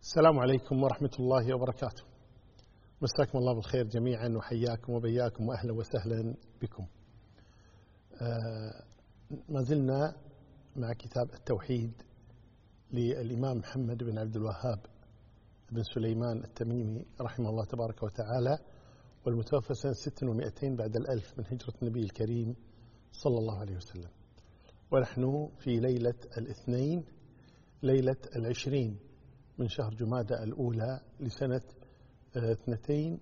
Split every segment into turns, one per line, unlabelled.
السلام عليكم ورحمة الله وبركاته. مساكم الله بالخير جميعا وحياكم وبياكم وأهلا وسهلا بكم. ما زلنا مع كتاب التوحيد للإمام محمد بن عبد الوهاب بن سليمان التميمي رحمه الله تبارك وتعالى، والمتوفى سنة 600 بعد الألف من هجرة النبي الكريم صلى الله عليه وسلم. ونحن في ليلة الاثنين، ليلة 20 من شهر جمادى الأولى لسنة 41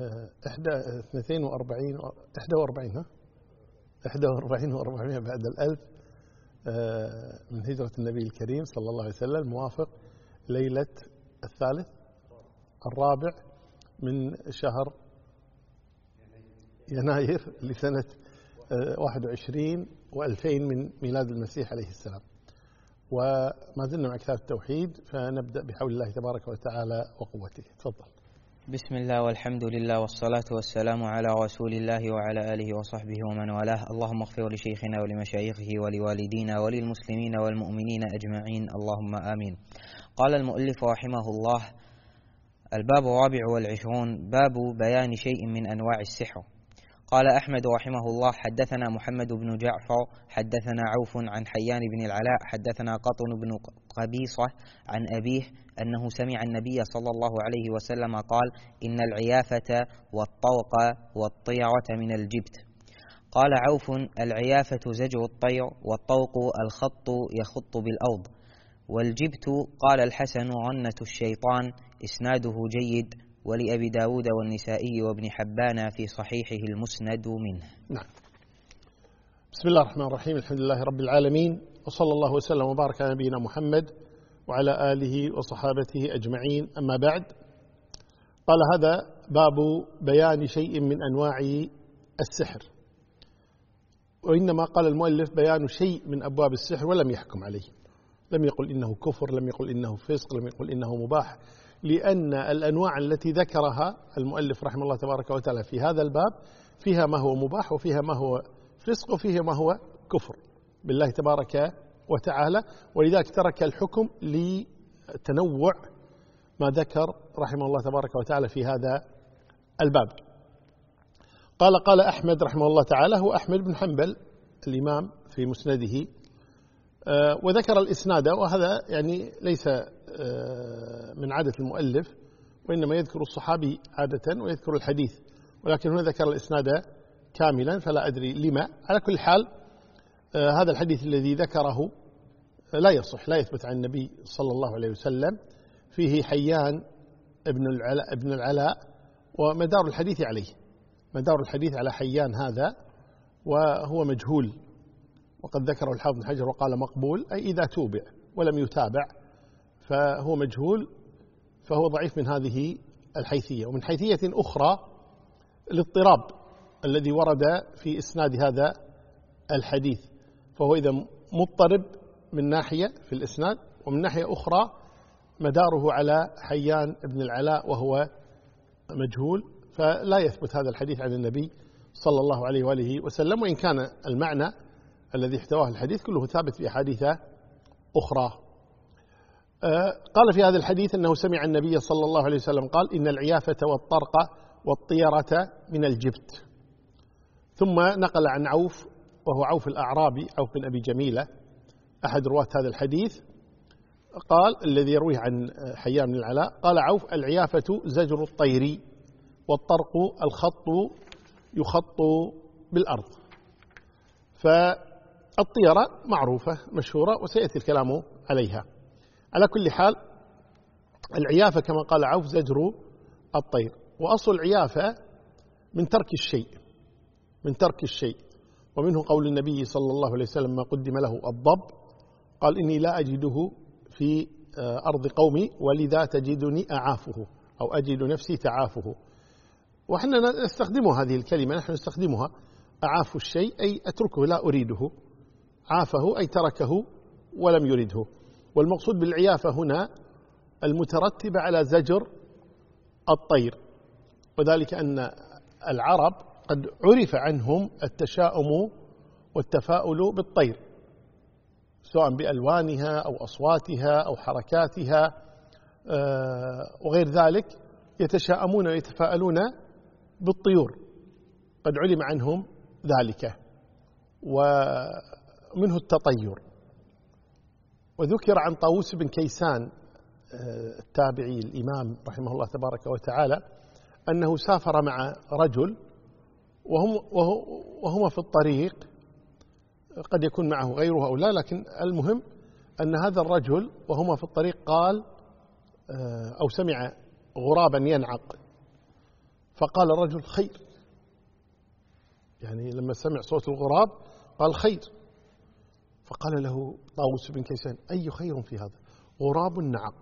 و400 بعد الألف من هجرة النبي الكريم صلى الله عليه وسلم، موافق ليلة الرابع من شهر يناير لسنة 21 و2000 من ميلاد المسيح عليه السلام. وما زلنا مع كتاب التوحيد، فنبدأ بحول الله تبارك وتعالى وقوته. تفضل.
بسم الله والحمد لله والصلاة والسلام على رسول الله وعلى آله وصحبه ومن والاه. اللهم اغفر لشيخنا ولمشايخه ولوالدينا وللمسلمين والمؤمنين أجمعين، اللهم آمين. قال المؤلف رحمه الله: الباب 24، باب بيان شيء من أنواع السحر. قال أحمد رحمه الله: حدثنا محمد بن جعفر حدثنا عوف عن حيان بن العلاء حدثنا قطن بن قبيصة عن أبيه أنه سمع النبي صلى الله عليه وسلم قال: إن العيافة والطوق والطيرة من الجبت. قال عوف: العيافة زجر الطير، والطوق الخط يخط بالأرض، والجبت قال الحسن رنة الشيطان، إسناده جيد، ولأبي داود والنسائي وابن حبان في صحيحه المسند منه.
نعم. بسم الله الرحمن الرحيم، الحمد لله رب العالمين، وصلى الله وسلم وبارك على نبينا محمد وعلى آله وصحابته أجمعين، أما بعد. قال: هذا باب بيان شيء من أنواع السحر. وإنما قال المؤلف بيان شيء من أبواب السحر ولم يحكم عليه، لم يقل إنه كفر، لم يقل إنه فسق، لم يقل إنه مباح، لأن الأنواع التي ذكرها المؤلف رحمه الله تبارك وتعالى في هذا الباب فيها ما هو مباح، وفيها ما هو فسق، وفيها ما هو كفر بالله تبارك وتعالى، ولذلك ترك الحكم لتنوع ما ذكر رحمه الله تبارك وتعالى في هذا الباب. قال أحمد رحمه الله تعالى، هو أحمد بن حنبل الإمام في مسنده، وذكر الإسناد، وهذا يعني ليس من عادة المؤلف، وإنما يذكر الصحابي عادة ويذكر الحديث، ولكن هنا ذكر الإسناد كاملا، فلا أدري لما. على كل حال هذا الحديث الذي ذكره لا يصح، لا يثبت عن النبي صلى الله عليه وسلم، فيه حيان ابن العلاء، ومدار الحديث عليه، مدار الحديث على حيان هذا، وهو مجهول، وقد ذكره الحافظ بن حجر وقال مقبول، أي إذا توبع ولم يتابع فهو مجهول، فهو ضعيف من هذه الحيثية. ومن حيثية أخرى الاضطراب الذي ورد في إسناد هذا الحديث، فهو إذا مضطرب من ناحية في الإسناد، ومن ناحية أخرى مداره على حيان ابن العلاء وهو مجهول، فلا يثبت هذا الحديث عن النبي صلى الله عليه وآله وسلم، وإن كان المعنى الذي احتواه الحديث كله ثابت في أحاديث أخرى. قال في هذا الحديث أنه سمع النبي صلى الله عليه وسلم قال: إن العيافة والطرق والطيرة من الجبت. ثم نقل عن عوف، وهو عوف الأعرابي، عوف بن أبي جميلة، أحد رواة هذا الحديث، قال الذي يرويه عن حيان بن العلاء، قال عوف: العيافة زجر الطير، والطرق الخط يخط بالأرض. فالطيرة معروفة مشهورة وسيأتي الكلام عليها. على كل حال العيافة كما قال عوف زجر الطير، وأصل العيافة من ترك الشيء، من ترك الشيء، ومنه قول النبي صلى الله عليه وسلم: ما قدم له الضب، قال: إني لا أجده في أرض قومي، ولذا تجدني أعافه، أو أجد نفسي تعافه. وحنا نستخدمها هذه الكلمة، نحن نستخدمها، أعاف الشيء أي أتركه لا أريده، عافه أي تركه ولم يرده. والمقصود بالعيافة هنا المترتبة على زجر الطير، وذلك أن العرب قد عرف عنهم التشاؤم والتفاؤل بالطير، سواء بألوانها أو أصواتها أو حركاتها، وغير ذلك يتشاءمون ويتفاءلون بالطيور، قد علم عنهم ذلك، ومنه التطير. وذكر عن طاووس بن كيسان التابعي الإمام رحمه الله تبارك وتعالى أنه سافر مع رجل وهما في الطريق، قد يكون معه غيره أو لا، لكن المهم أن هذا الرجل وهما في الطريق قال أو سمع غرابا ينعق، فقال الرجل خير، يعني لما سمع صوت الغراب قال خير. فقال له طاووس بن كيسان أي خير في هذا؟ غراب نعق،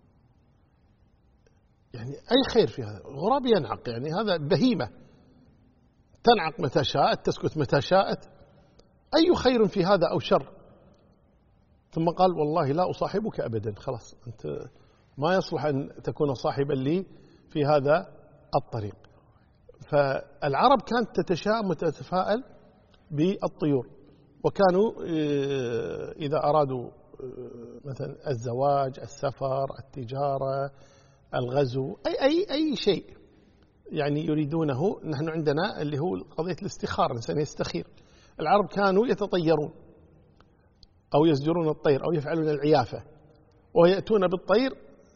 يعني أي خير في هذا؟ غراب ينعق، يعني هذا بهيمة تنعق متى شاءت تسكت متى شاءت، أي خير في هذا أو شر؟ ثم قال والله لا أصاحبك أبدا، خلاص أنت ما يصلح أن تكون صاحبا لي في هذا الطريق. فالعرب كانت تتشاءم وتتفاءل بالطيور، وكانوا إذا أرادوا مثلا الزواج، السفر، التجارة، الغزو، أي شيء يعني يريدونه. نحن عندنا اللي هو قضية الاستخارة، الإنسان يستخير. العرب كانوا يتطيرون أو يزجرون الطير أو يفعلون العيافة، ويأتون بالطير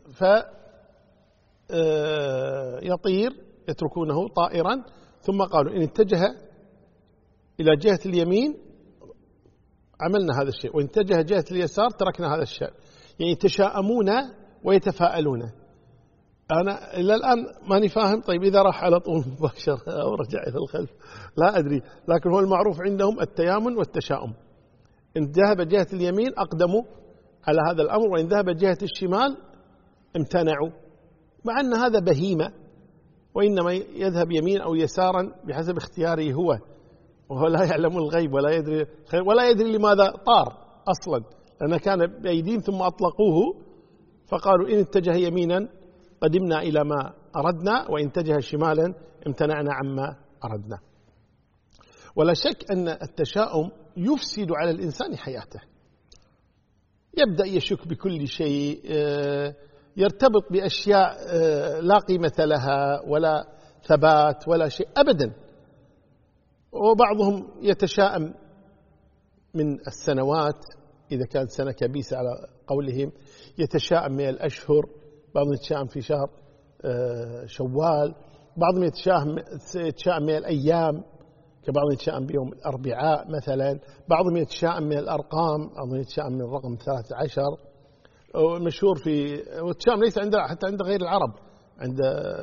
فيطير يتركونه طائرا، ثم قالوا إن اتجه إلى جهة اليمين عملنا هذا الشيء، وإن اتجه جهة اليسار تركنا هذا الشيء. يعني يتشاءمون ويتفاءلون. أنا إلى الآن ماني فاهم، طيب إذا راح على طول مباشرة أو رجع إلى الخلف لا أدري، لكن هو المعروف عندهم التيامن والتشاؤم. إن ذهب جهة اليمين أقدموا على هذا الأمر، وإن ذهب جهة الشمال امتنعوا، مع أن هذا بهيمة، وإنما يذهب يمين أو يسارا بحسب اختياره هو، وهو لا يعلم الغيب ولا يدري لماذا طار أصلا، لأنه كان بأيديهم ثم أطلقوه فقالوا إن اتجه يمينا قدمنا إلى ما أردنا، وإن اتجه شمالا امتنعنا عما أردنا. ولا شك أن التشاؤم يفسد على الإنسان حياته، يبدأ يشك بكل شيء، يرتبط بأشياء لا قيمة لها ولا ثبات ولا شيء أبدا. وبعضهم يتشاءم من السنوات، إذا كانت سنة كبيسة على قولهم، يتشاءم من الأشهر، بعضهم يتشاءم في شهر شوال، بعضهم يتشاءم من الأيام، كبعضهم يتشاءم بيوم الأربعاء مثلا، بعضهم يتشاءم من الأرقام، بعضهم يتشاءم من الرقم 13 مشهور في، والتشاؤم ليس حتى عند غير العرب، عند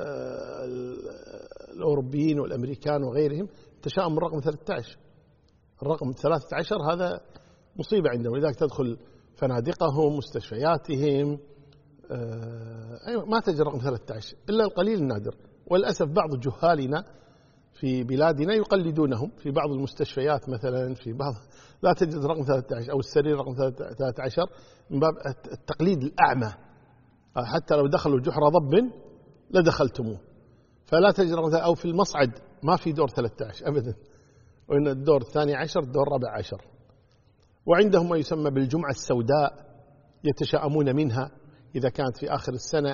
الأوروبيين والأمريكان وغيرهم تشاؤم بالرقم 13. الرقم 13 هذا مصيبة عندهم، لذلك تدخل فنادقهم مستشفياتهم أيوة ما تجد الرقم 13 إلا القليل النادر. وللأسف بعض جهالنا في بلادنا يقلدونهم في بعض المستشفيات مثلا، في بعض لا تجد رقم 13 أو السرير رقم 13 من باب التقليد الأعمى، حتى لو دخلوا جحر ضب لدخلتموه، فلا تجد رقم، أو في المصعد ما في دور 13 أبدا، وإن الدور 12 الدور 14. وعندهم ما يسمى بالجمعة السوداء، يتشاءمون منها إذا كانت في آخر السنة،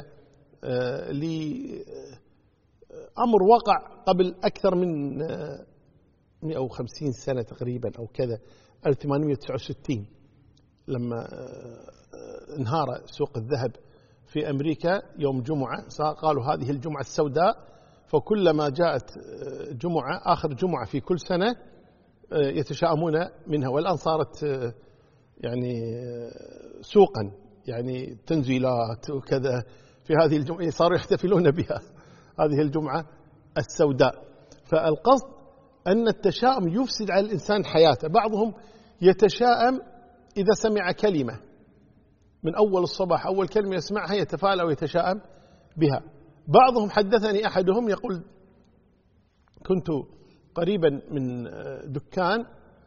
لأمر وقع قبل أكثر من 150 سنة تقريبا أو كذا، 1869 لما انهار سوق الذهب في أمريكا يوم جمعة، قالوا هذه الجمعة السوداء، فكلما جاءت جمعة آخر جمعة في كل سنة يتشاءمون منها. والآن صارت يعني سوقا، يعني تنزيلات وكذا في هذه الجمعة، صاروا يحتفلون بها هذه الجمعة السوداء. فالقصد أن التشاؤم يفسد على الإنسان حياته. بعضهم يتشاءم إذا سمع كلمة من أول الصباح، أول كلمة يسمعها يتفاءل أو يتشاءم بها. بعضهم حدثني أحدهم يقول كنت قريبا من دكان،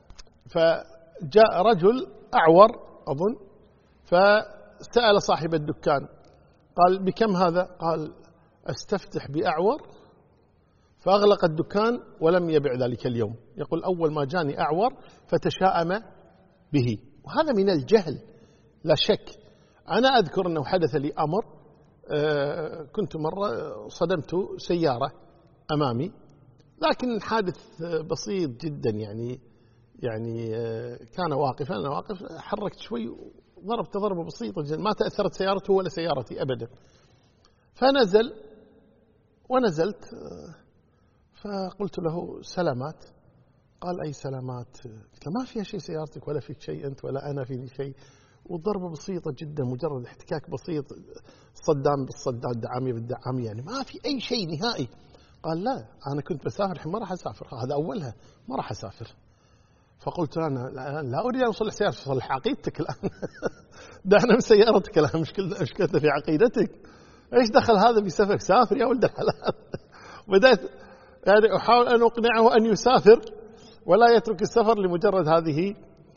فجاء رجل أعور أظن، فسأل صاحب الدكان قال بكم هذا؟ قال أستفتح بأعور، فأغلق الدكان ولم يبيع ذلك اليوم. يقول أول ما جاني أعور فتشاءم به، وهذا من الجهل لا شك. أنا أذكر أنه حدث لي أمر كنت مرة صدمت سيارة أمامي، لكن الحادث بسيط جدا، يعني كان واقفا، أنا واقف، حركت شوي ضربت ضربة بسيطة جدا، ما تأثرت سيارته ولا سيارتي أبدا. فنزل ونزلت، فقلت له سلامات. قال أي سلامات؟ قلت له ما فيها شيء سيارتك ولا فيك شيء أنت ولا أنا فيني شيء، والضربة بسيطة جدا، مجرد احتكاك بسيط، صدام بالصدام، دعامي بالدعامي، يعني ما في أي شيء نهائي. قال لا أنا كنت بسافر الحين ما راح أسافر، هذا أولها ما راح أسافر. فقلت أنا لا أريد أن أصلح سيارتك، صلح عقيدتك الآن. دعنا من سيارتك الآن، مشكلتنا في عقيدتك، إيش دخل هذا بسفرك؟ سافر يا ولد الحلال. بدأت يعني أحاول أن أقنعه أن يسافر ولا يترك السفر لمجرد هذه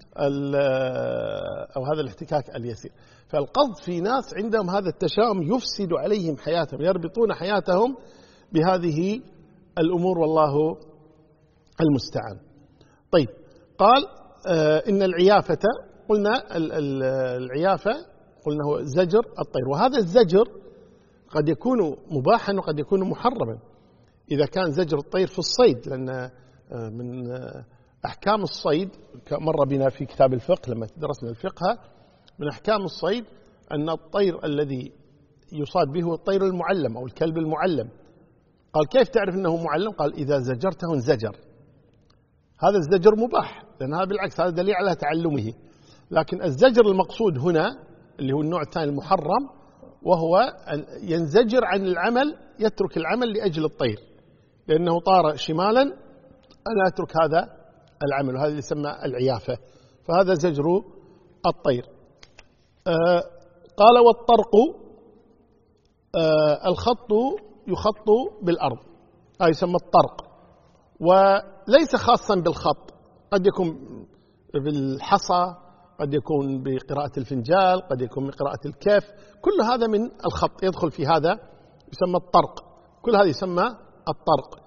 أو هذا الاحتكاك اليسير. فالقصد في ناس عندهم هذا التشاؤم يفسد عليهم حياتهم، يربطون حياتهم بهذه الأمور، والله المستعان. طيب، قال إن العيافة، قلنا العيافة قلنا هو زجر الطير، وهذا الزجر قد يكون مباحا وقد يكون محرما إذا كان زجر الطير في الصيد، لأن من أحكام الصيد مر بنا في كتاب الفقه لما درسنا الفقه، من أحكام الصيد أن الطير الذي يصاد به هو الطير المعلم أو الكلب المعلم. قال كيف تعرف أنه معلم؟ قال إذا زجرته انزجر. هذا الزجر مباح، لأن هذا بالعكس هذا دليل على تعلمه. لكن الزجر المقصود هنا اللي هو النوع الثاني المحرم، وهو أن ينزجر عن العمل، يترك العمل لأجل الطير، لأنه طار شمالا، أنا أترك هذا العمل، وهذا اللي يسمى العيافة. فهذا زجر الطير. قال والطرق الخط يخط بالأرض، هذا يسمى الطرق، وليس خاصا بالخط، قد يكون بالحصى، قد يكون بقراءة الفنجال، قد يكون بقراءة الكف، كل هذا من الخط يدخل في هذا يسمى الطرق، كل هذا يسمى الطرق.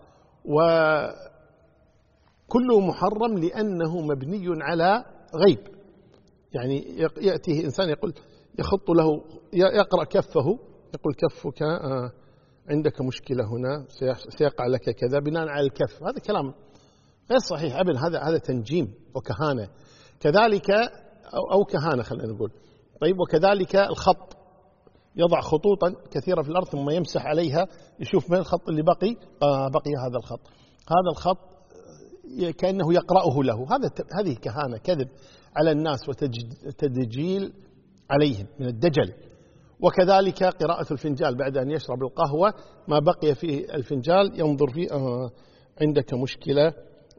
وكله محرم لأنه مبني على غيب، يعني يأتيه إنسان يقول يخط له، يقرأ كفه، يقول كفك عندك مشكلة هنا، سيقع لك كذا بناء على الكف. هذا كلام غير صحيح أبدا، هذا تنجيم وكهانة. كذلك أو كهانة خلينا نقول. طيب، وكذلك الخط، يضع خطوطا كثيرة في الأرض ثم يمسح عليها يشوف من الخط اللي بقي هذا الخط، هذا الخط كأنه يقرأه له. هذه كهانة، كذب على الناس وتدجيل عليهم من الدجل. وكذلك قراءة الفنجال بعد أن يشرب القهوة، ما بقي في الفنجال ينظر فيه، عندك مشكلة،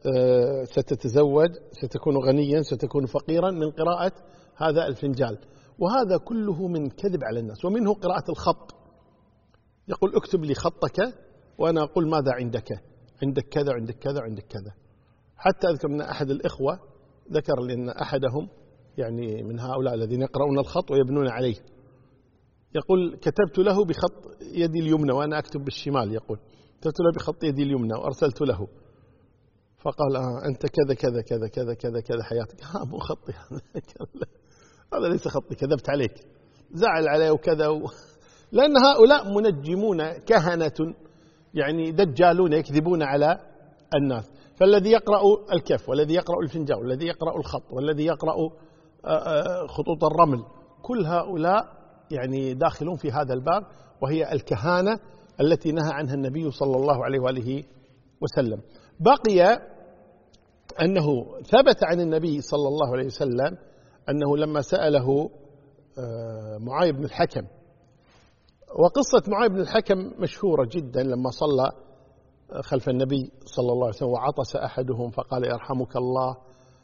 ستتزوج، ستكون غنيا، ستكون فقيرا، من قراءة هذا الفنجال. وهذا كله من كذب على الناس. ومنه قراءة الخط، يقول اكتب لي خطك وأنا أقول ماذا عندك كذا وعندك كذا وعندك كذا. حتى أذكر من أحد الإخوة ذكر لأن أحدهم يعني من هؤلاء الذين يقرؤون الخط ويبنون عليه، يقول كتبت له بخط يدي اليمنى وأنا أكتب بالشمال، يقول كتبت له بخط يدي اليمنى وأرسلت له، فقال أنت كذا كذا كذا كذا كذا كذا حياتك. مو خطي هذا ليس خطي، كذبت عليك، زعل عليه وكذا لأن هؤلاء منجمون كهنة، يعني دجالون يكذبون على الناس. فالذي يقرأ الكف، والذي يقرأ الفنجان، والذي يقرأ الخط، والذي يقرأ خطوط الرمل، كل هؤلاء يعني داخلون في هذا الباب، وهي الكهانة التي نهى عنها النبي صلى الله عليه وآله وسلم. بقي أنه ثبت عن النبي صلى الله عليه وسلم أنه لما سأله معاذ بن الحكم، وقصة معاذ بن الحكم مشهورة جدا، لما صلى خلف النبي صلى الله عليه وسلم وعطس أحدهم فقال يرحمك الله،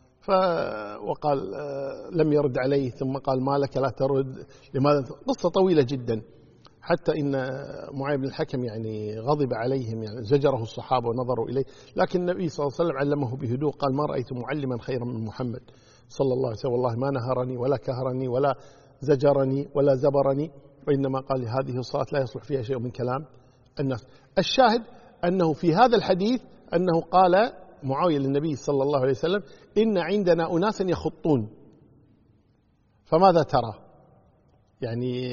وقال لم يرد عليه، ثم قال ما لك لا ترد، لماذا؟ قصة طويلة جدا، حتى إن معاذ بن الحكم يعني غضب عليهم، يعني زجره الصحابة ونظروا إليه، لكن النبي صلى الله عليه وسلم علمه بهدوء، قال ما رأيت معلما خيرا من محمد صلى الله عليه وسلم، والله ما نهرني ولا كهرني ولا زجرني ولا زبرني، وإنما قال هذه الصلاة لا يصلح فيها شيء من كلام الناس. الشاهد أنه في هذا الحديث أنه قال معاوية للنبي صلى الله عليه وسلم إن عندنا أناسا يخطون، فماذا ترى؟ يعني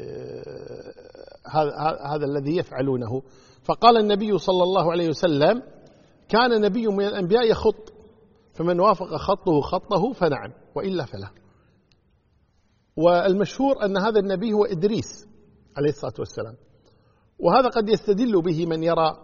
هذا الذي يفعلونه. فقال النبي صلى الله عليه وسلم: كان نبي من الأنبياء يخط، فمن وافق خطه خطه فنعم، وإلا فلا. والمشهور أن هذا النبي هو إدريس عليه الصلاة والسلام، وهذا قد يستدل به من يرى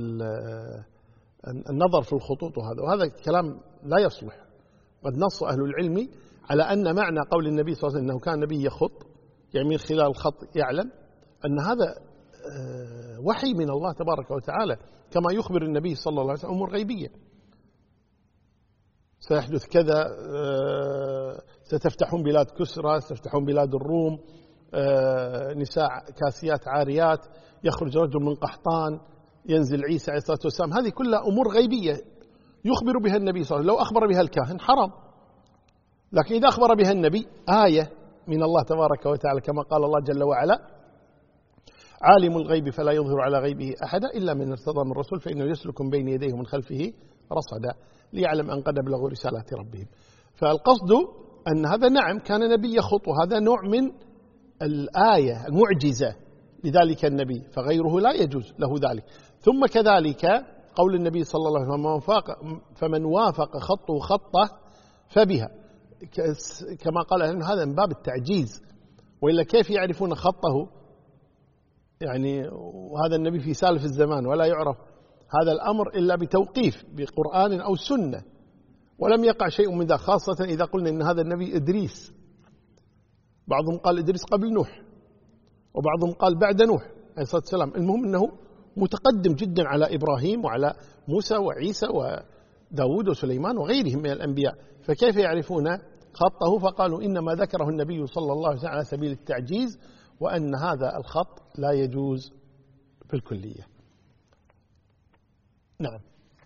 النظر في الخطوط، وهذا كلام لا يصلح. قد نص أهل العلم على أن معنى قول النبي صلى الله عليه وسلم أنه كان نبي يخط، يعني من خلال الخط يعلم أن هذا وحي من الله تبارك وتعالى، كما يخبر النبي صلى الله عليه وسلم أمور غيبية، سيحدث كذا، ستفتحون بلاد كسرى، ستفتحون بلاد الروم، نساء كاسيات عاريات، يخرج رجل من قحطان، ينزل عيسى عليه الصلاة والسلام. هذه كلها أمور غيبية يخبر بها النبي صلى الله عليه وسلم. لو أخبر بها الكاهن حرام، لكن إذا أخبر بها النبي آية من الله تبارك وتعالى، كما قال الله جل وعلا: عالم الغيب فلا يظهر على غيبه أحدا إلا من ارتضى من رسول فإنه يسلك من بين يديه ومن خلفه رصدا ليعلم أن قد أبلغوا رسالات ربهم. فالقصد أن هذا نعم كان نبي يخط، وهذا نوع من الآية المعجزة لذلك النبي، فغيره لا يجوز له ذلك. ثم كذلك قول النبي صلى الله عليه وسلم: فمن وافق خطه خطه فبها، كما قال هذا من باب التعجيز، وإلا كيف يعرفون خطه؟ يعني وهذا النبي في سالف الزمان، ولا يعرف هذا الأمر إلا بتوقيف بقرآن أو سنة، ولم يقع شيء من ذا، خاصة إذا قلنا إن هذا النبي إدريس. بعضهم قال إدريس قبل نوح، وبعضهم قال بعد نوح عليه الصلاة والسلام. المهم أنه متقدم جدا على إبراهيم وعلى موسى وعيسى وداود وسليمان وغيرهم من الأنبياء، فكيف يعرفون خطه؟ فقالوا إنما ذكره النبي صلى الله عليه وسلم على سبيل التعجيز، وأن هذا الخط لا يجوز بالكلية. نعم.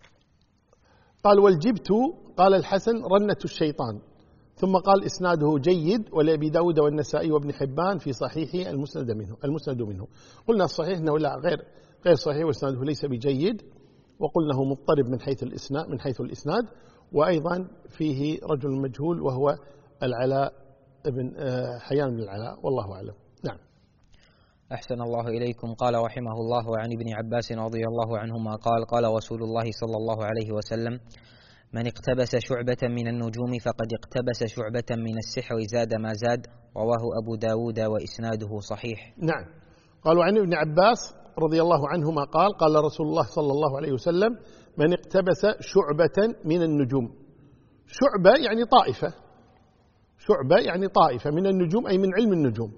قال: والجبت، قال الحسن: رنة الشيطان. ثم قال: إسناده جيد، ولأبي داود والنسائي وابن حبان في صحيحه المسند منه. قلنا الصحيح أنه لا غير صحيح، وإسناده ليس بجيد، وقلناه مضطرب من حيث الإسناد، وأيضا فيه رجل مجهول وهو العلاء بن حيان بن العلاء، والله أعلم. نعم.
أحسن الله إليكم. قال رحمه الله: وعن ابن عباس رضي الله عنهما قال: قال رسول الله صلى الله عليه وسلم: من اقتبس شعبة من النجوم فقد اقتبس شعبة من السحر زاد ما زاد. رواه أبو داود وإسناده صحيح.
نعم. قالوا عن ابن عباس رضي الله عنهما قال: قال رسول الله صلى الله عليه وسلم: من اقتبس شعبة من النجوم. شعبة يعني طائفة، شعبة يعني طائفة من النجوم، أي من علم النجوم،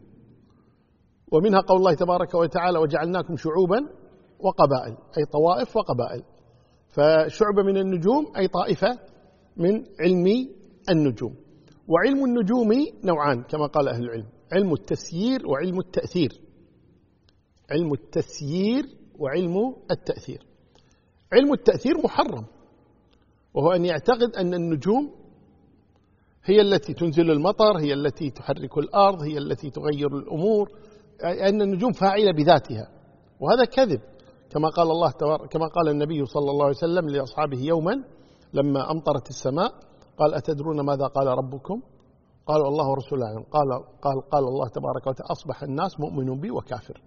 ومنها قول الله تبارك وتعالى: وجعلناكم شعوبا وقبائل، أي طوائف وقبائل. فشعبة من النجوم أي طائفة من علم النجوم. وعلم النجوم نوعان كما قال أهل العلم: علم التسيير وعلم التأثير. علم التسيير وعلم التأثير. علم التأثير محرم، وهو أن يعتقد أن النجوم هي التي تنزل المطر، هي التي تحرك الأرض، هي التي تغير الأمور، أن النجوم فاعلة بذاتها، وهذا كذب. كما قال النبي صلى الله عليه وسلم لأصحابه يوما لما أمطرت السماء: قال: أتدرون ماذا قال ربكم؟ قالوا: الله ورسوله أعلم. قال الله تبارك وتعالى: أصبح الناس مؤمن بي وكافر،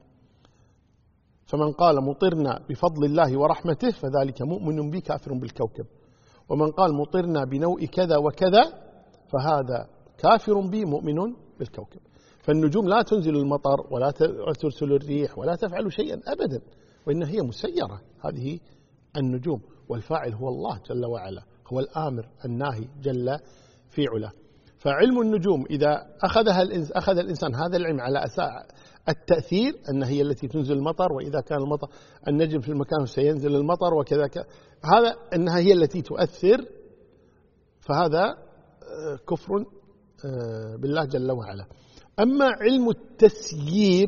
فمن قال مطرنا بفضل الله ورحمته فذلك مؤمن بي كافر بالكوكب، ومن قال مطرنا بنوء كذا وكذا فهذا كافر بي مؤمن بالكوكب. فالنجوم لا تنزل المطر ولا ترسل الريح ولا تفعل شيئا أبدا، وإن هي مسيرة هذه النجوم، والفاعل هو الله جل وعلا، هو الآمر الناهي جل في علاه. فعلم النجوم إذا أخذ الإنسان هذا العلم على أساس التأثير، أن هي التي تنزل المطر، وإذا كان المطر النجم في المكان سينزل المطر وكذا، هذا أنها هي التي تؤثر، فهذا كفر بالله جل وعلا. أما علم التسيير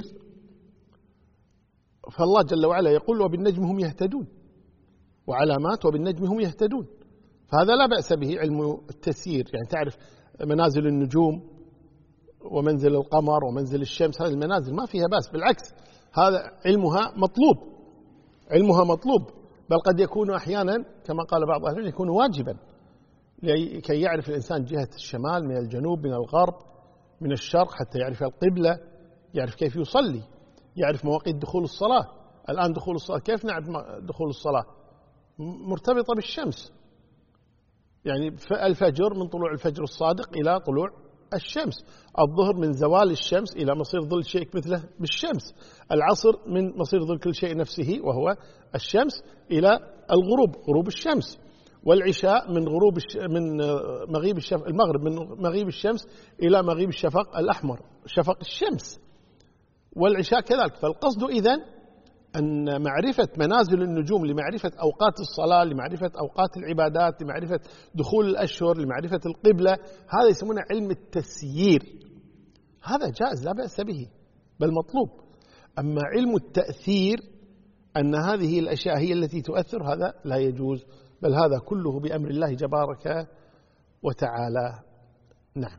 فالله جل وعلا يقول: وبالنجم هم يهتدون، وعلامات وبالنجم هم يهتدون. فهذا لا بأس به علم التسيير، يعني تعرف منازل النجوم ومنزل القمر ومنزل الشمس، هذه المنازل ما فيها بأس، بالعكس هذا علمها مطلوب، بل قد يكون أحيانا كما قال بعض أهل العلم يكون واجبا، لكي يعرف الإنسان جهة الشمال من الجنوب من الغرب من الشرق، حتى يعرف القبلة يعرف كيف يصلي، يعرف مواقيت دخول الصلاة. الآن دخول الصلاة كيف نعرف دخول الصلاة؟ مرتبطة بالشمس، يعني الفجر من طلوع الفجر الصادق إلى طلوع الشمس، الظهر من زوال الشمس إلى مصير ظل شيء مثله بالشمس، العصر من مصير ظل كل شيء نفسه وهو الشمس إلى الغروب، غروب الشمس، والعشاء من من مغيب المغرب من مغيب الشمس إلى مغيب الشفق الأحمر شفق الشمس، والعشاء كذلك. فالقصد إذن أن معرفة منازل النجوم لمعرفة أوقات الصلاة، لمعرفة أوقات العبادات، لمعرفة دخول الأشهر، لمعرفة القبلة، هذا يسمونه علم التسيير. هذا جائز لا بأس به بل مطلوب. أما علم التأثير أن هذه الأشياء هي التي تؤثر، هذا لا يجوز، بل هذا كله بأمر الله تبارك وتعالى. نعم.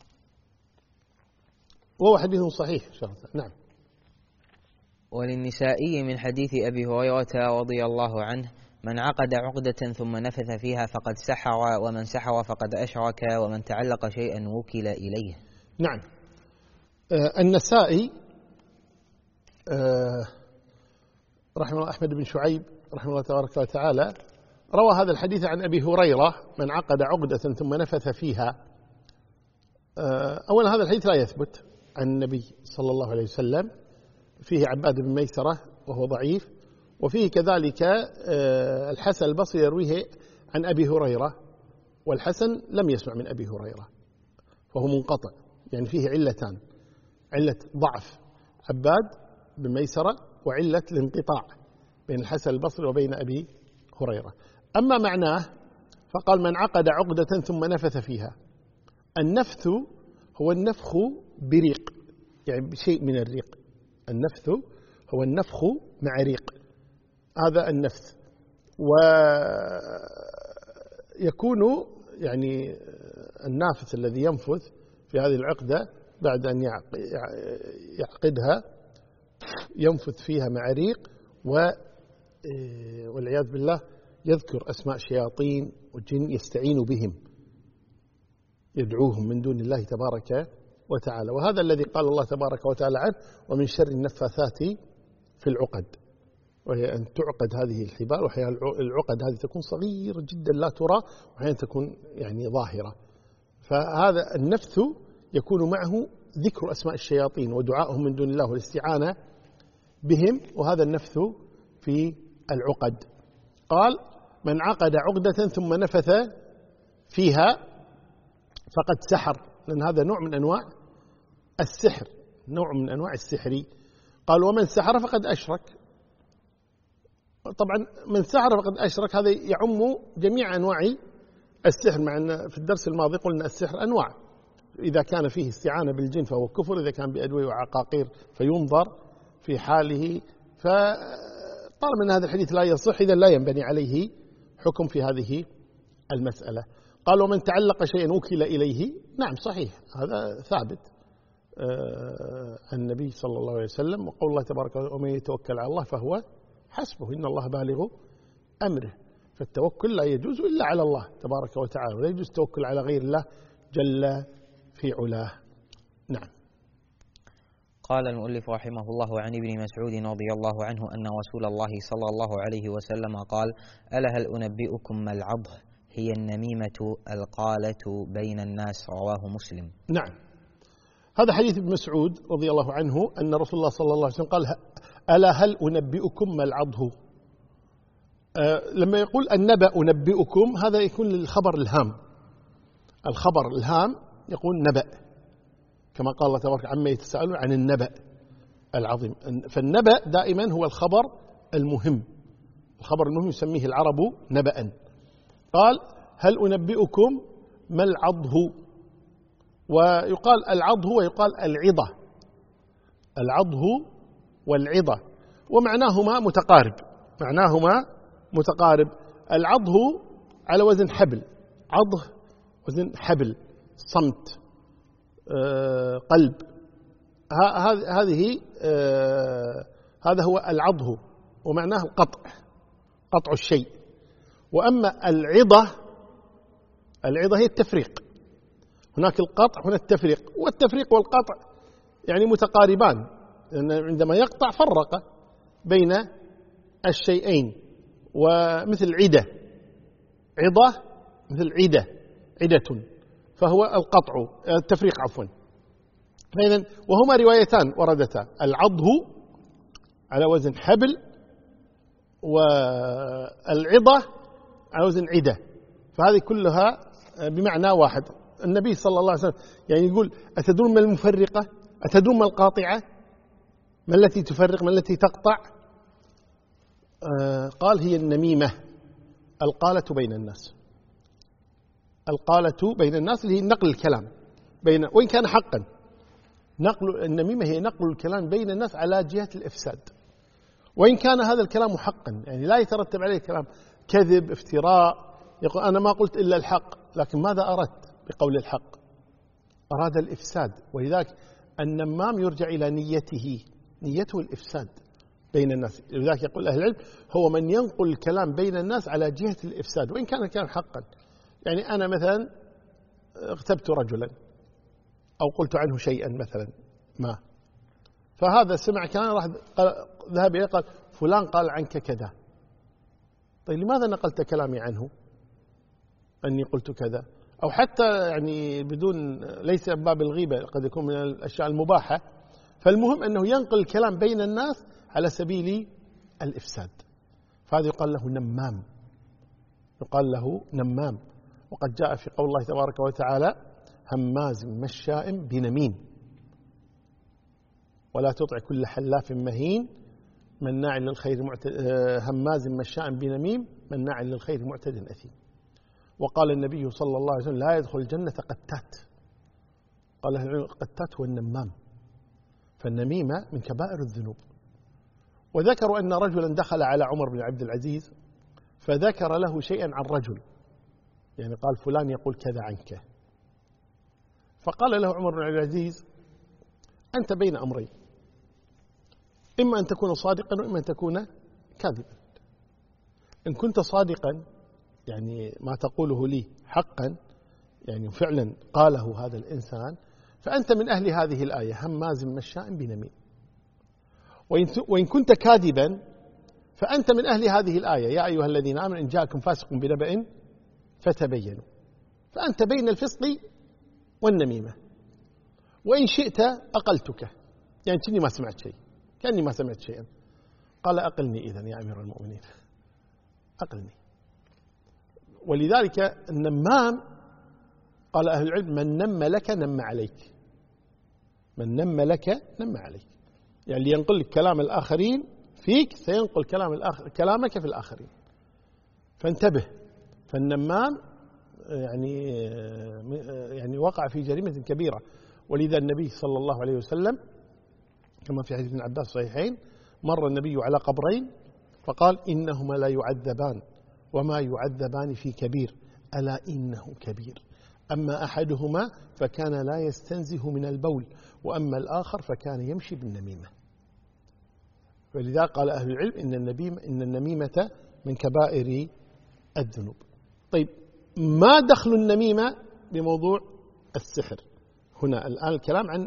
وهو حديث صحيح نعم.
وللنسائي من حديث أبي هريرة رضي الله عنه: من عقد عقدة ثم نفث فيها فقد سحر، ومن سحر فقد أشرك، ومن تعلق شيئا وكل إليه.
نعم. النسائي رحمه الله أحمد بن شعيب رحمه الله تبارك وتعالى روى هذا الحديث عن أبي هريرة: من عقد عقدة ثم نفث فيها. أولا هذا الحديث لا يثبت عن النبي صلى الله عليه وسلم، فيه عباد بن ميسرة وهو ضعيف، وفيه كذلك الحسن البصري يرويه عن أبي هريرة، والحسن لم يسمع من أبي هريرة فهو منقطع، يعني فيه علتان: علة ضعف عباد بن ميسرة، وعلة الانقطاع بين الحسن البصري وبين أبي هريرة. أما معناه فقال: من عقد عقدة ثم نفث فيها. النفث هو النفخ بريق، يعني بشيء من الريق. النفث هو النفخ مع ريق، هذا النفث. ويكون يعني النافث الذي ينفث في هذه العقدة بعد أن يعقدها ينفث فيها مع ريق، والعياذ بالله يذكر أسماء شياطين وجن يستعين بهم، يدعوهم من دون الله تبارك وتعالى. وهذا الذي قال الله تبارك وتعالى عنه: ومن شر النفاثات في العقد، وهي أن تعقد هذه الحبال، وهي العقد هذه تكون صغيرة جدا لا ترى، وأحيانا تكون يعني ظاهرة. فهذا النفث يكون معه ذكر أسماء الشياطين ودعائهم من دون الله والاستعانة بهم، وهذا النفث في العقد. قال: من عقد عقدة ثم نفث فيها فقد سحر، لأن هذا نوع من أنواع السحر، نوع من أنواع السحر. قال: ومن سحر فقد أشرك. طبعا من سحر فقد أشرك هذا يعم جميع أنواع السحر، مع أن في الدرس الماضي قلنا السحر أنواع: إذا كان فيه استعانة بالجن فهو كفر، إذا كان بأدوية وعقاقير فينظر في حاله. فطالما أن هذا الحديث لا يصح إذا لا ينبني عليه حكم في هذه المسألة. قال: ومن تعلق شيئا وكل إليه. نعم صحيح، هذا ثابت عن النبي صلى الله عليه وسلم، وقول الله تبارك وتعالى: ومن يتوكل على الله فهو حسبه إن الله بالغ أمره. فالتوكل لا يجوز إلا على الله تبارك وتعالى، ولا يجوز التوكل على غير الله جل في علاه. نعم.
قال المؤلف رحمه الله: عن ابن مسعود رضي الله عنه أن رسول الله صلى الله عليه وسلم قال: ألا هل أنبئكم ما العضه؟ هي النميمة القالة بين الناس. رواه مسلم.
نعم. هذا حديث ابن مسعود رضي الله عنه أن رسول الله صلى الله عليه وسلم قال: ألا هل أنبئكم ما العضه؟ لما يقول النبأ أنبئكم، هذا يكون للخبر الهام. الخبر الهام يقول نبأ، كما قال الله تبارك: عما يتساءلون عن النبأ العظيم. فالنبأ دائما هو الخبر المهم، الخبر المهم يسميه العرب نبأ. قال: هل أنبئكم ما العضه؟ ويقال العضه ويقال العضة، العضه والعضة، ومعناهما متقارب، معناهما متقارب. العضه على وزن حبل، عضه وزن حبل، صمت، قلب، هذا هو العضه، ومعناه القطع، قطع الشيء. وأما العضة هي التفريق، هناك القطع هنا التفريق، والتفريق والقطع يعني متقاربان، لأن عندما يقطع فرق بين الشيئين. ومثل عدة، عضة مثل عدة، فهو التفريق عفوا. فإذن وهما روايتان وردتا، العضه على وزن حبل، والعضة على وزن عدة، فهذه كلها بمعنى واحد. النبي صلى الله عليه وسلم يعني يقول: أتدرون ما المفرقة؟ أتدرون ما القاطعة؟ ما التي تفرق؟ ما التي تقطع؟ قال: هي النميمة، القالة بين الناس. القالة بين الناس اللي هي نقل الكلام وإن كان حقا. النميمة هي نقل الكلام بين الناس على جهة الإفساد، وإن كان هذا الكلام حقا، يعني لا يترتب عليه كلام كذب، افتراء، يقول أنا ما قلت إلا الحق، لكن ماذا أردت بقول الحق؟ أراد الإفساد. ولذلك النمام يرجع إلى نيته الإفساد بين الناس. لذلك يقول أهل العلم: هو من ينقل الكلام بين الناس على جهة الإفساد وإن كان الكلام حقا. يعني أنا مثلا اغتبت رجلا أو قلت عنه شيئا مثلا ما، فهذا سمع كلام، راح ذهب إليه قال: فلان قال عنك كذا. طيب لماذا نقلت كلامي عنه أني قلت كذا؟ أو حتى يعني بدون، ليس باب الغيبة، قد يكون من الأشياء المباحة. فالمهم أنه ينقل الكلام بين الناس على سبيل الإفساد، فهذا يقال له نمام، يقال له نمام. وقد جاء في قول الله تبارك وتعالى: هماز مشاء بنميم ولا تطع كل حلاف مهين مناع للخير هماز مشاء بنميم مناع للخير معتد أثيم. وقال النبي صلى الله عليه وسلم: لا يدخل الجنة قتات. قال أهل العلم: قتات هو النمام، فالنميمة من كبائر الذنوب. وذكروا أن رجلا دخل على عمر بن عبد العزيز فذكر له شيئا عن رجل، يعني قال: فلان يقول كذا عنك. فقال له عمر بن عبد العزيز: أنت بين أمرين، إما أن تكون صادقا وإما أن تكون كاذبا. إن كنت صادقا، يعني ما تقوله لي حقا، يعني فعلا قاله هذا الإنسان، فأنت من أهل هذه الآية: هماز مشاء بنميم. وإن كنت كاذبا فأنت من أهل هذه الآية: يا أيها الذين آمنوا إن جاءكم فاسق بنبأ فتبينوا. فأنت بين الفسق والنميمة. وإن شئت أقلتك، يعني كأني ما سمعت شيء، كأني ما سمعت شيئا. قال: أقلني إذن يا أمير المؤمنين، أقلني. ولذلك النمام، قال أهل العلم: من نم لك نم عليك، من نم لك نم عليك، يعني اللي ينقل لك كلام الآخرين فيك سينقل كلامك في الآخرين، فانتبه. فالنمام يعني وقع في جريمة كبيرة. ولذا النبي صلى الله عليه وسلم كما في حديث ابن عباس صحيحين: مر النبي على قبرين فقال: إنهما لا يعذبان وما يعذبان في كبير، ألا إنه كبير. أما أحدهما فكان لا يستنزه من البول، وأما الآخر فكان يمشي بالنميمة. ولذا قال أهل العلم: إن النميمة من كبائر الذنوب. طيب، ما دخل النميمة بموضوع السحر؟ هنا الآن الكلام عن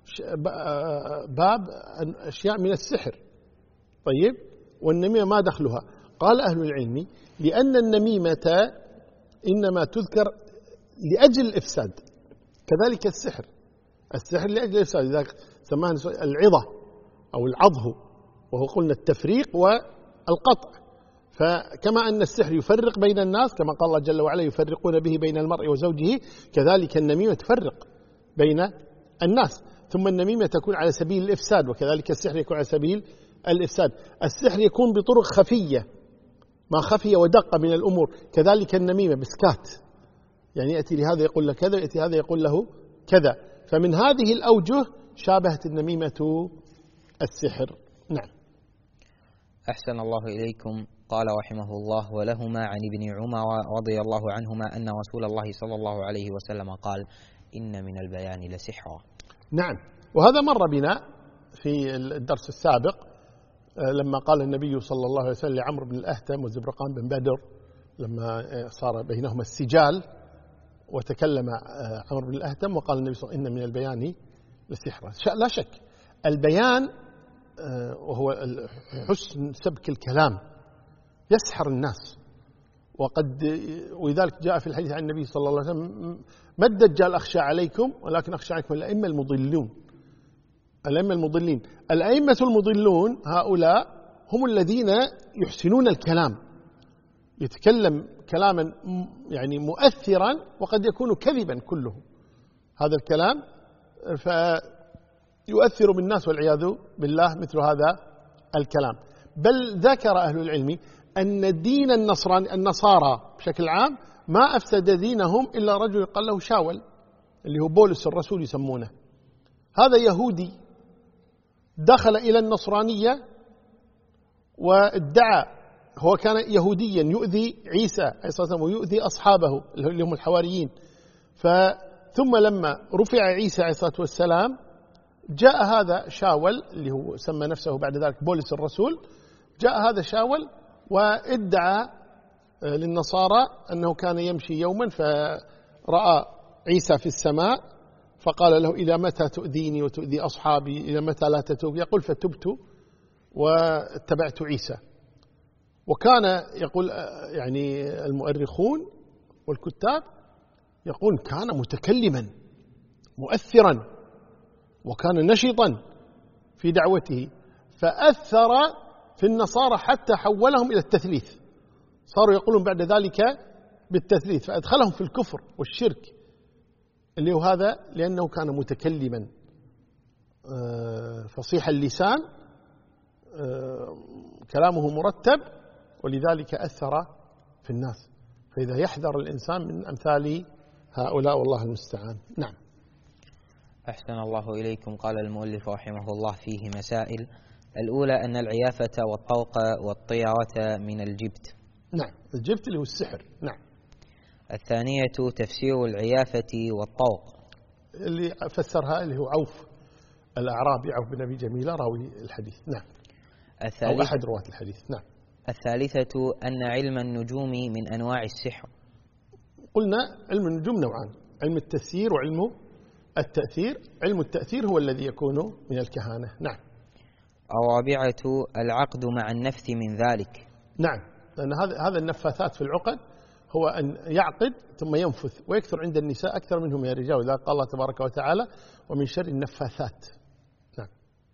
باب أشياء من السحر. طيب، والنميمة ما دخلها؟ قال أهل العلم: لأن النميمة إنما تذكر لأجل الإفساد، كذلك السحر لأجل الإفساد، لذلك سماها العظة أو العضه، وهو قلنا التفريق والقطع. فكما أن السحر يفرق بين الناس، كما قال الله جل وعلا: يفرقون به بين المرء وزوجه، كذلك النميمة تفرق بين الناس. ثم النميمة تكون على سبيل الإفساد، وكذلك السحر يكون على سبيل الإفساد. السحر يكون بطرق خفية، ما خفي ودق من الأمور، كذلك النميمة بسكات، يعني يأتي لهذا يقول له كذا، يأتي هذا يقول له كذا. فمن هذه الأوجه شابهت النميمة السحر. نعم.
أحسن الله إليكم. قال رحمه الله: ولهما عن ابن عمر رضي الله عنهما أن رسول الله صلى الله عليه وسلم قال: إن من البيان لسحرا.
نعم، وهذا مر بنا في الدرس السابق لما قال النبي صلى الله عليه وسلم لعمرو بن الأهتم وزبرقان بن بدر لما صار بينهما السجال، وتكلم عمرو بن الأهتم وقال النبي صلى الله عليه وسلم: إن من البيان لسحره لا شك. البيان وهو حسن سبك الكلام يسحر الناس، ولذلك جاء في الحديث عن النبي صلى الله عليه وسلم: ما الدجال أخشى عليكم ولكن أخشى عليكم الأئمة المضلون. الأئمة المضلين، الأئمة المضلون هؤلاء هم الذين يحسنون الكلام، يتكلم كلاما يعني مؤثرا وقد يكون كذبا كله هذا الكلام، فيؤثر بالناس والعياذ بالله مثل هذا الكلام. بل ذكر أهل العلم أن دين النصارى بشكل عام ما أفسد دينهم إلا رجل قال له شاول، اللي هو بولس الرسول يسمونه. هذا يهودي دخل إلى النصرانية وادعى، هو كان يهوديا يؤذي عيسى عليه الصلاة والسلام ويؤذي أصحابه اللي هم الحواريين. ثم لما رفع عيسى عليه الصلاة والسلام جاء هذا شاول اللي هو سمى نفسه بعد ذلك بولس الرسول، جاء هذا شاول وادعى للنصارى أنه كان يمشي يوما فرأى عيسى في السماء فقال له: إلى متى تؤذيني وتؤذي أصحابي؟ إلى متى لا تتوب؟ يقول: فتبت واتبعت عيسى. وكان يقول يعني المؤرخون والكتاب يقول كان متكلما مؤثرا وكان نشطا في دعوته، فأثر في النصارى حتى حولهم إلى التثليث، صاروا يقولون بعد ذلك بالتثليث، فأدخلهم في الكفر والشرك اللي هو هذا، لأنه كان متكلما فصيح اللسان، كلامه مرتب، ولذلك أثر في الناس. فإذا يحذر الإنسان من أمثال هؤلاء والله المستعان. نعم.
أحسن الله إليكم. قال المؤلف رحمه الله فيه مسائل: الأولى أن العيافة والطوق والطيرة من الجبت.
نعم، الجبت اللي هو السحر. نعم.
الثانية تفسير العيافة والطوق،
اللي فسرها اللي هو عوف الأعرابي، عوف بن أبي جميلة راوي الحديث. نعم، أو أحد رواة الحديث. نعم.
الثالثة أن علم النجوم من أنواع السحر.
قلنا علم النجوم نوعان: علم التسيير وعلم التأثير. علم التأثير هو الذي يكون من الكهانة. نعم.
الرابعة العقد مع النفث من ذلك.
نعم، لأن هذا النفاثات في العقد هو أن يعقد ثم ينفث، ويكثر عند النساء أكثر منهم يا رجال، ولذلك قال الله تبارك وتعالى: ومن شر النفاثات. نعم.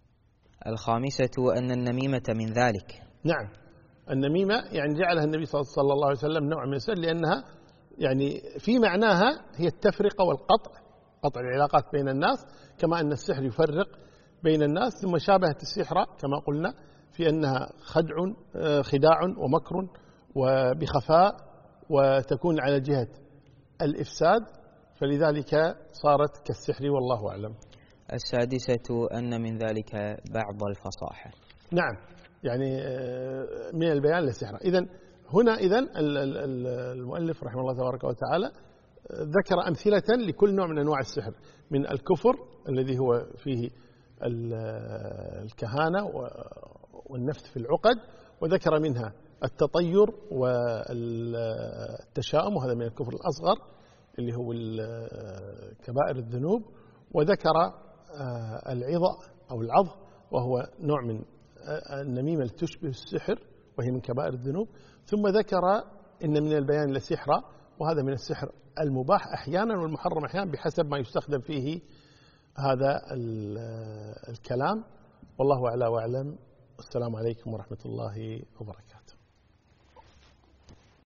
الخامسة أن النميمة من ذلك.
نعم، النميمة يعني جعلها النبي صلى الله عليه وسلم نوع من السحر، لأنها يعني في معناها هي التفرقة والقطع، قطع العلاقات بين الناس، كما أن السحر يفرق بين الناس. ثم شابهت السحر كما قلنا في أنها خداع ومكر وبخفاء، وتكون على جهة الإفساد، فلذلك صارت كالسحر والله أعلم.
السادسة أن من ذلك بعض الفصاحة.
نعم، يعني من البيان للسحر. هنا المؤلف رحمه الله تبارك وتعالى ذكر أمثلة لكل نوع من أنواع السحر، من الكفر الذي هو فيه الكهانة والنفث في العقد، وذكر منها التطير والتشاؤم، وهذا من الكفر الأصغر اللي هو كبائر الذنوب، وذكر العظة أو العظ، وهو نوع من النميمة التي تشبه السحر وهي من كبائر الذنوب. ثم ذكر إن من البيان لسحر، وهذا من السحر المباح أحيانا والمحرم أحيانا بحسب ما يستخدم فيه هذا الكلام. والله أعلى وأعلم. والسلام عليكم ورحمة الله وبركاته.